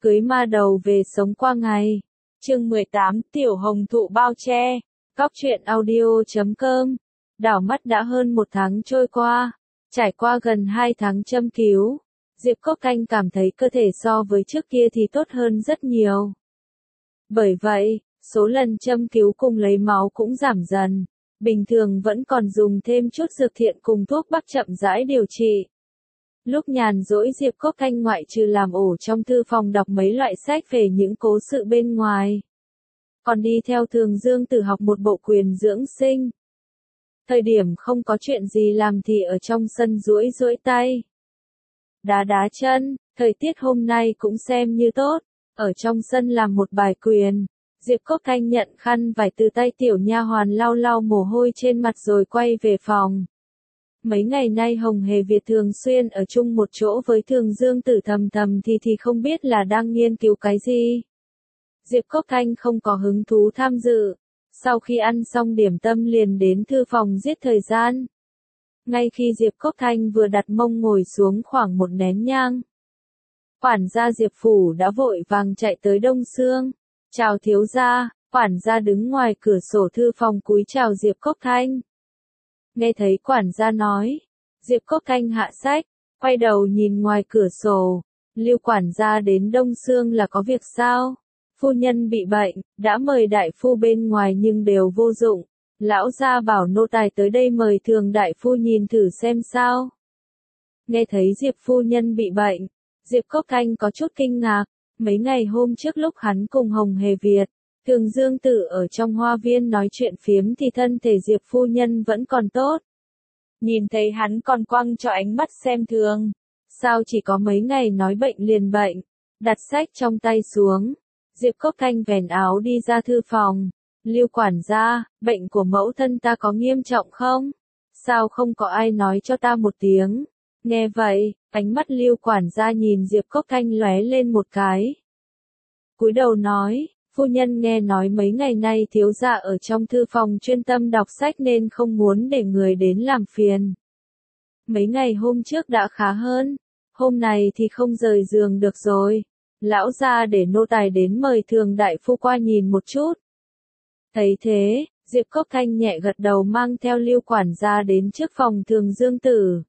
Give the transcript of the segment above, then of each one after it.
cưới ma đầu về sống qua ngày. Chương 18, Tiểu Hồng Thụ bao che. Cóc truyện audio.com. Đảo mắt đã hơn một tháng trôi qua, trải qua gần 2 tháng châm cứu, Diệp Cốc Thanh cảm thấy cơ thể so với trước kia thì tốt hơn rất nhiều. Bởi vậy, số lần châm cứu cùng lấy máu cũng giảm dần, bình thường vẫn còn dùng thêm chút dược thiện cùng thuốc bắc chậm rãi điều trị. Lúc nhàn rỗi Diệp Cốc Thanh ngoại trừ làm ổ trong thư phòng đọc mấy loại sách về những cố sự bên ngoài, còn đi theo Thường Dương Tử học một bộ quyền dưỡng sinh. Thời điểm không có chuyện gì làm thì ở trong sân duỗi duỗi tay, đá đá chân, thời tiết hôm nay cũng xem như tốt, ở trong sân làm một bài quyền. Diệp Cốc Thanh nhận khăn vải từ tay tiểu nha hoàn lau lau mồ hôi trên mặt rồi quay về phòng. Mấy ngày nay Hồng Hề Việt thường xuyên ở chung một chỗ với Thường Dương Tử thầm thì không biết là đang nghiên cứu cái gì. Diệp Cốc Thanh không có hứng thú tham dự, sau khi ăn xong điểm tâm liền đến thư phòng giết thời gian. Ngay khi Diệp Cốc Thanh vừa đặt mông ngồi xuống khoảng một nén nhang, quản gia Diệp Phủ đã vội vàng chạy tới Đông Sương. Chào thiếu gia, quản gia đứng ngoài cửa sổ thư phòng cúi chào Diệp Cốc Thanh. Nghe thấy quản gia nói, Diệp Cốc Thanh hạ sách, quay đầu nhìn ngoài cửa sổ, Lưu quản gia đến Đông Sương là có việc sao? Phu nhân bị bệnh, đã mời đại phu bên ngoài nhưng đều vô dụng, lão gia bảo nô tài tới đây mời Thường đại phu nhìn thử xem sao. Nghe thấy Diệp phu nhân bị bệnh, Diệp Cốc Thanh có chút kinh ngạc. Mấy ngày hôm trước lúc hắn cùng Hồng Hề Việt, Thường Dương Tử ở trong hoa viên nói chuyện phiếm thì thân thể Diệp phu nhân vẫn còn tốt. Nhìn thấy hắn còn quăng cho ánh mắt xem thường. Sao chỉ có mấy ngày nói bệnh liền bệnh, đặt sách trong tay xuống. Diệp Cốc Thanh vén áo đi ra thư phòng. Lưu quản gia, bệnh của mẫu thân ta có nghiêm trọng không? Sao không có ai nói cho ta một tiếng? Nghe vậy, ánh mắt Lưu quản gia nhìn Diệp Cốc Thanh lóe lên một cái. Cúi đầu nói, phu nhân nghe nói mấy ngày nay thiếu gia ở trong thư phòng chuyên tâm đọc sách nên không muốn để người đến làm phiền. Mấy ngày hôm trước đã khá hơn, hôm nay thì không rời giường được rồi. Lão gia để nô tài đến mời Thường đại phu qua nhìn một chút. Thấy thế, Diệp Cốc Thanh nhẹ gật đầu mang theo Lưu quản gia đến trước phòng Thường Dương Tử.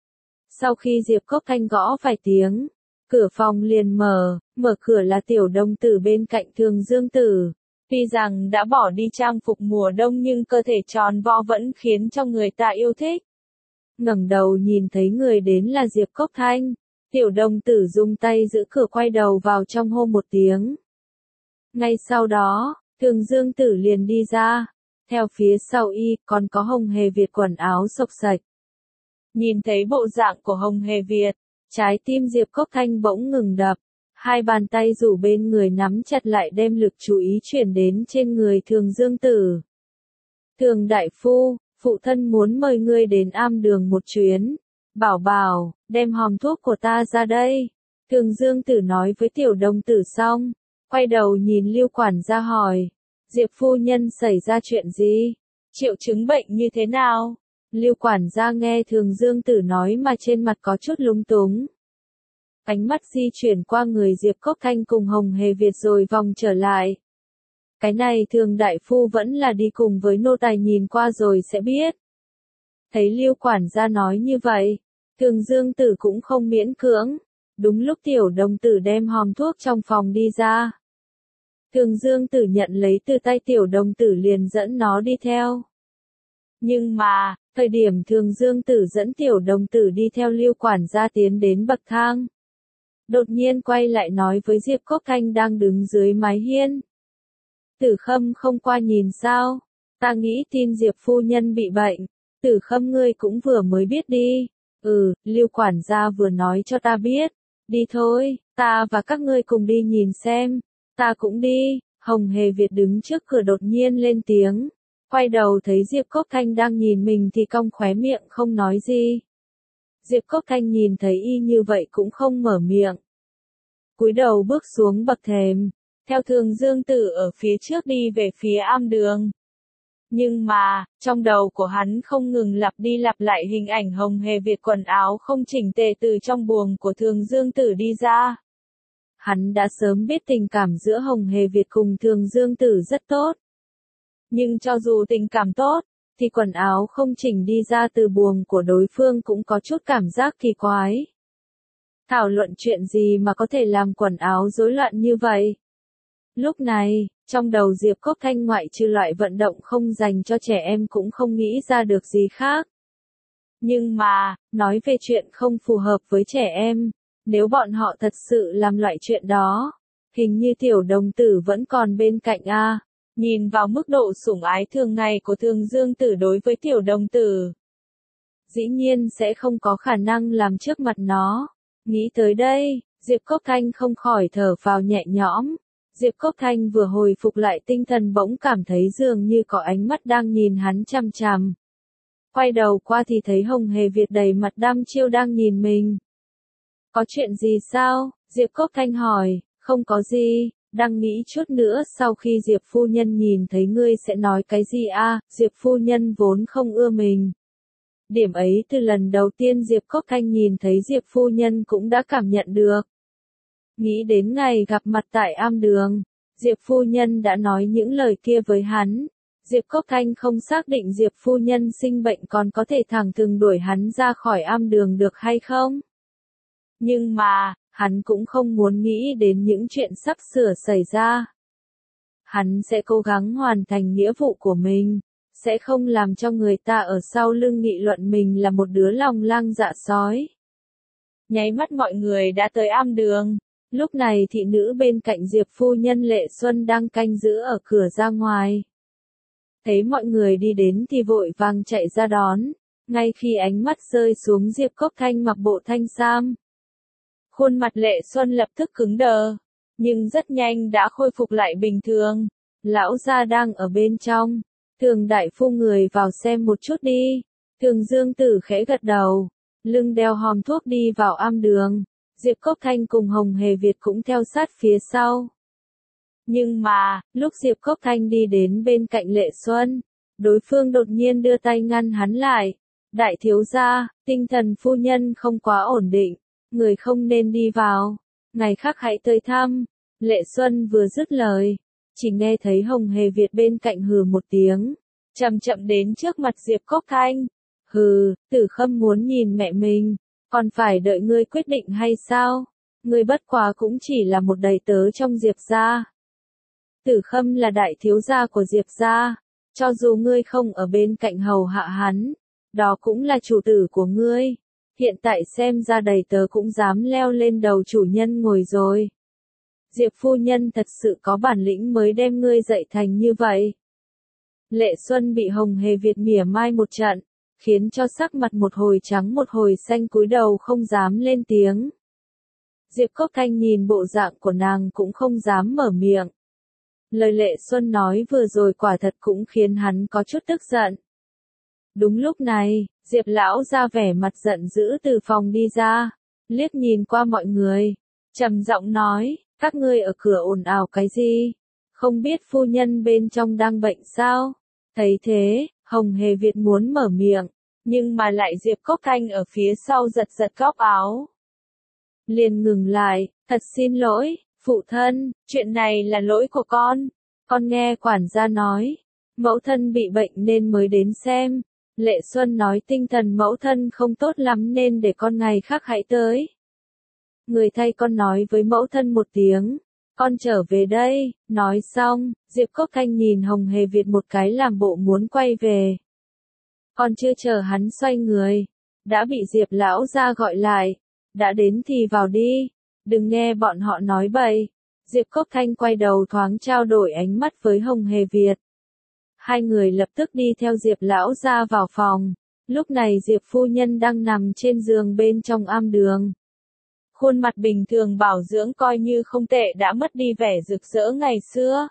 Sau khi Diệp Cốc Thanh gõ vài tiếng, cửa phòng liền mở cửa là Tiểu Đồng Tử bên cạnh Thường Dương Tử. Tuy rằng đã bỏ đi trang phục mùa đông nhưng cơ thể tròn vo vẫn khiến cho người ta yêu thích. Ngẩng đầu nhìn thấy người đến là Diệp Cốc Thanh, Tiểu Đồng Tử dùng tay giữ cửa quay đầu vào trong hô một tiếng. Ngay sau đó, Thường Dương Tử liền đi ra, theo phía sau y còn có Hồng Hề Việt quần áo xộc xạch. Nhìn thấy bộ dạng của Hồng Hề Việt, trái tim Diệp Cốc Thanh bỗng ngừng đập, hai bàn tay rủ bên người nắm chặt lại đem lực chú ý chuyển đến trên người Thường Dương Tử. Thường đại phu, phụ thân muốn mời ngươi đến Am Đường một chuyến. Bảo bảo, đem hòm thuốc của ta ra đây. Thường Dương Tử nói với Tiểu Đồng Tử xong, quay đầu nhìn Lưu quản gia hỏi, Diệp phu nhân xảy ra chuyện gì? Triệu chứng bệnh như thế nào? Lưu quản gia nghe Thường Dương Tử nói mà trên mặt có chút lúng túng. Ánh mắt di chuyển qua người Diệp Cốc Thanh cùng Hồng Hề Việt rồi vòng trở lại. Cái này Thường đại phu vẫn là đi cùng với nô tài nhìn qua rồi sẽ biết. Thấy Lưu quản gia nói như vậy, Thường Dương Tử cũng không miễn cưỡng. Đúng lúc Tiểu Đồng Tử đem hòm thuốc trong phòng đi ra, Thường Dương Tử nhận lấy từ tay Tiểu Đồng Tử liền dẫn nó đi theo. Nhưng mà, thời điểm Thường Dương Tử dẫn Tiểu Đồng Tử đi theo Lưu quản gia tiến đến bậc thang, đột nhiên quay lại nói với Diệp Cốc Thanh đang đứng dưới mái hiên. Tử Khâm không qua nhìn sao? Ta nghĩ tin Diệp phu nhân bị bệnh. Tử Khâm ngươi cũng vừa mới biết đi. Lưu quản gia vừa nói cho ta biết. Đi thôi, ta và các ngươi cùng đi nhìn xem. Ta cũng đi. Hồng Hề Việt đứng trước cửa đột nhiên lên tiếng. Quay đầu thấy Diệp Cốc Thanh đang nhìn mình thì cong khóe miệng không nói gì. Diệp Cốc Thanh nhìn thấy y như vậy cũng không mở miệng. Cúi đầu bước xuống bậc thềm, theo Thường Dương Tử ở phía trước đi về phía Am Đường. Nhưng mà, trong đầu của hắn không ngừng lặp đi lặp lại hình ảnh Hồng Hề Việt quần áo không chỉnh tề từ trong buồng của Thường Dương Tử đi ra. Hắn đã sớm biết tình cảm giữa Hồng Hề Việt cùng Thường Dương Tử rất tốt. Nhưng cho dù tình cảm tốt, thì quần áo không chỉnh đi ra từ buồng của đối phương cũng có chút cảm giác kỳ quái. Thảo luận chuyện gì mà có thể làm quần áo rối loạn như vậy? Lúc này, trong đầu Diệp Cốc Thanh ngoại trừ loại vận động không dành cho trẻ em cũng không nghĩ ra được gì khác. Nhưng mà, nói về chuyện không phù hợp với trẻ em, nếu bọn họ thật sự làm loại chuyện đó, hình như tiểu đồng tử vẫn còn bên cạnh a. Nhìn vào mức độ sủng ái thường ngày của Thường Dương Tử đối với tiểu đồng tử, dĩ nhiên sẽ không có khả năng làm trước mặt nó. Nghĩ tới đây, Diệp Cốc Thanh không khỏi thở phào nhẹ nhõm. Diệp Cốc Thanh vừa hồi phục lại tinh thần bỗng cảm thấy dường như có ánh mắt đang nhìn hắn chằm chằm. Quay đầu qua thì thấy Hồng Hề Việt đầy mặt đăm chiêu đang nhìn mình. Có chuyện gì sao? Diệp Cốc Thanh hỏi. Không có gì, đang nghĩ chút nữa sau khi Diệp phu nhân nhìn thấy ngươi sẽ nói cái gì a? Diệp phu nhân vốn không ưa mình. Điểm ấy từ lần đầu tiên Diệp Cốc Thanh nhìn thấy Diệp phu nhân cũng đã cảm nhận được. Nghĩ đến ngày gặp mặt tại am đường, Diệp phu nhân đã nói những lời kia với hắn. Diệp Cốc Thanh không xác định Diệp phu nhân sinh bệnh còn có thể thẳng thừng đuổi hắn ra khỏi am đường được hay không. Nhưng mà, hắn cũng không muốn nghĩ đến những chuyện sắp sửa xảy ra. Hắn sẽ cố gắng hoàn thành nghĩa vụ của mình, sẽ không làm cho người ta ở sau lưng nghị luận mình là một đứa lòng lang dạ sói. Nháy mắt mọi người đã tới am đường. Lúc này thị nữ bên cạnh Diệp phu nhân Lệ Xuân đang canh giữ ở cửa ra ngoài. Thấy mọi người đi đến thì vội vàng chạy ra đón, ngay khi ánh mắt rơi xuống Diệp Cốc Thanh mặc bộ thanh sam. Khuôn mặt Lệ Xuân lập tức cứng đờ, nhưng rất nhanh đã khôi phục lại bình thường. Lão gia đang ở bên trong. Thường đại phu người vào xem một chút đi. Thường Dương Tử khẽ gật đầu, lưng đeo hòm thuốc đi vào am đường. Diệp Cốc Thanh cùng Hồng Hề Việt cũng theo sát phía sau. Nhưng mà, lúc Diệp Cốc Thanh đi đến bên cạnh Lệ Xuân, đối phương đột nhiên đưa tay ngăn hắn lại. Đại thiếu gia, tinh thần phu nhân không quá ổn định, người không nên đi vào, ngày khác hãy tới thăm. Lệ Xuân vừa dứt lời, chỉ nghe thấy Hồng Hề Việt bên cạnh hừ một tiếng, chậm chậm đến trước mặt Diệp Cốc Thanh. Hừ, Tử Khâm muốn nhìn mẹ mình, còn phải đợi ngươi quyết định hay sao? Ngươi bất quá cũng chỉ là một đầy tớ trong Diệp gia. Tử Khâm là đại thiếu gia của Diệp gia, cho dù ngươi không ở bên cạnh hầu hạ hắn, đó cũng là chủ tử của ngươi. Hiện tại xem ra đầy tớ cũng dám leo lên đầu chủ nhân ngồi rồi. Diệp phu nhân thật sự có bản lĩnh mới đem ngươi dạy thành như vậy. Lệ Xuân bị Hồng Hề Việt mỉa mai một trận, khiến cho sắc mặt một hồi trắng một hồi xanh cúi đầu không dám lên tiếng. Diệp Cốc Thanh nhìn bộ dạng của nàng cũng không dám mở miệng. Lời Lệ Xuân nói vừa rồi quả thật cũng khiến hắn có chút tức giận. Đúng lúc này, Diệp lão ra vẻ mặt giận dữ từ phòng đi ra, liếc nhìn qua mọi người, trầm giọng nói, các ngươi ở cửa ồn ào cái gì? Không biết phu nhân bên trong đang bệnh sao? Thấy thế, Hồng Hề Việt muốn mở miệng, nhưng mà lại Diệp Cốc Thanh ở phía sau giật giật góc áo. Liền ngừng lại, thật xin lỗi, phụ thân, chuyện này là lỗi của con nghe quản gia nói, mẫu thân bị bệnh nên mới đến xem. Lệ Xuân nói tinh thần mẫu thân không tốt lắm nên để con ngày khác hãy tới. Người thay con nói với mẫu thân một tiếng, con trở về đây. Nói xong, Diệp Cốc Thanh nhìn Hồng Hề Việt một cái làm bộ muốn quay về. Còn chưa chờ hắn xoay người, đã bị Diệp lão ra gọi lại. Đã đến thì vào đi, đừng nghe bọn họ nói bậy. Diệp Cốc Thanh quay đầu thoáng trao đổi ánh mắt với Hồng Hề Việt. Hai người lập tức đi theo Diệp lão ra vào phòng. Lúc này Diệp phu nhân đang nằm trên giường bên trong am đường. Khuôn mặt bình thường bảo dưỡng coi như không tệ đã mất đi vẻ rực rỡ ngày xưa.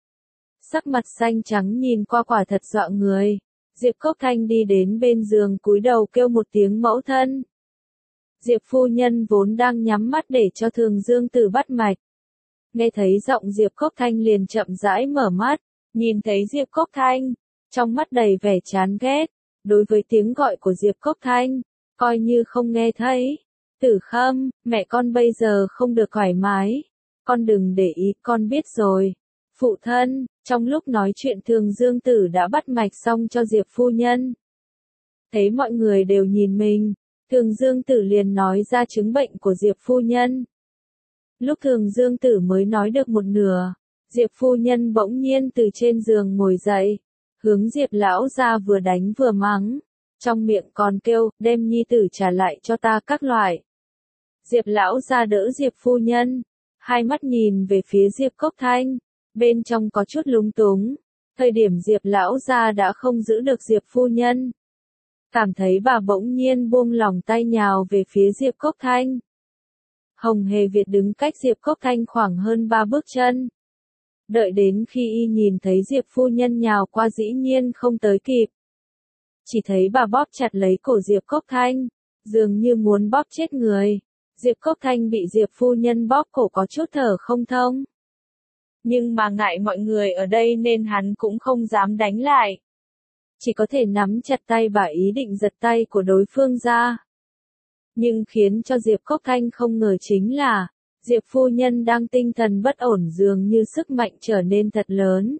Sắc mặt xanh trắng nhìn qua quả thật dọa người. Diệp Cốc Thanh đi đến bên giường cúi đầu kêu một tiếng mẫu thân. Diệp phu nhân vốn đang nhắm mắt để cho Thường Dương Tử bắt mạch. Nghe thấy giọng Diệp Cốc Thanh liền chậm rãi mở mắt, nhìn thấy Diệp Cốc Thanh, trong mắt đầy vẻ chán ghét, đối với tiếng gọi của Diệp Cốc Thanh, coi như không nghe thấy. Tử Khâm, mẹ con bây giờ không được thoải mái, Con đừng để ý, con biết rồi. Phụ thân, trong lúc nói chuyện Thường Dương Tử đã bắt mạch xong cho Diệp phu nhân. Thấy mọi người đều nhìn mình, Thường Dương Tử liền nói ra chứng bệnh của Diệp phu nhân. Lúc Thường Dương Tử mới nói được một nửa, Diệp phu nhân bỗng nhiên từ trên giường ngồi dậy, hướng Diệp lão gia vừa đánh vừa mắng, trong miệng còn kêu, đem nhi tử trả lại cho ta các loại. Diệp lão gia đỡ Diệp phu nhân, hai mắt nhìn về phía Diệp Cốc Thanh, bên trong có chút lúng túng. Thời điểm Diệp lão gia đã không giữ được Diệp phu nhân. Cảm thấy bà bỗng nhiên buông lỏng tay nhào về phía Diệp Cốc Thanh. Hồng Hề Việt đứng cách Diệp Cốc Thanh khoảng hơn 3 bước chân. Đợi đến khi y nhìn thấy Diệp phu nhân nhào qua dĩ nhiên không tới kịp. Chỉ thấy bà bóp chặt lấy cổ Diệp Cốc Thanh, dường như muốn bóp chết người. Diệp Cốc Thanh bị Diệp phu nhân bóp cổ có chút thở không thông. Nhưng mà ngại mọi người ở đây nên hắn cũng không dám đánh lại. Chỉ có thể nắm chặt tay bà ý định giật tay của đối phương ra. Nhưng khiến cho Diệp Cốc Thanh không ngờ chính là, Diệp phu nhân đang tinh thần bất ổn dường như sức mạnh trở nên thật lớn.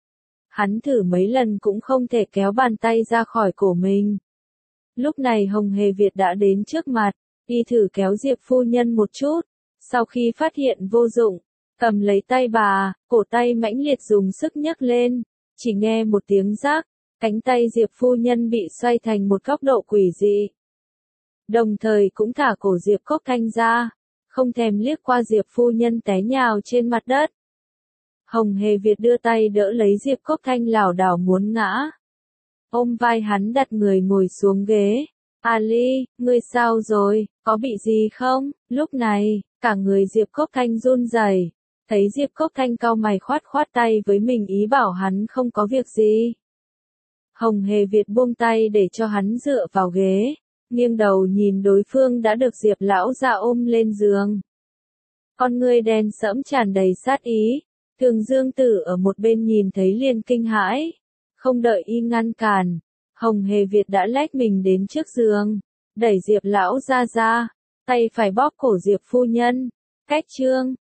Hắn thử mấy lần cũng không thể kéo bàn tay ra khỏi cổ mình. Lúc này Hồng Hề Việt đã đến trước mặt, y thử kéo Diệp phu nhân một chút, sau khi phát hiện vô dụng, cầm lấy tay bà, cổ tay mãnh liệt dùng sức nhấc lên, chỉ nghe một tiếng rác, cánh tay Diệp phu nhân bị xoay thành một góc độ quỷ dị. Đồng thời cũng thả cổ Diệp Cốc Thanh ra, không thèm liếc qua Diệp phu nhân té nhào trên mặt đất. Hồng Hề Việt đưa tay đỡ lấy Diệp Cốc Thanh lảo đảo muốn ngã. Ôm vai hắn đặt người ngồi xuống ghế. Ali, ngươi sao rồi, có bị gì không? Lúc này, cả người Diệp Cốc Thanh run rẩy, thấy Diệp Cốc Thanh cau mày khoát khoát tay với mình ý bảo hắn không có việc gì. Hồng Hề Việt buông tay để cho hắn dựa vào ghế, nghiêng đầu nhìn đối phương đã được Diệp lão gia ôm lên giường. Con ngươi đen sẫm tràn đầy sát ý, Thường Dương Tử ở một bên nhìn thấy liền kinh hãi, không đợi y ngăn cản, Hồng Hề Việt đã lách mình đến trước giường, đẩy Diệp lão gia ra, tay phải bóp cổ Diệp phu nhân. Cách chương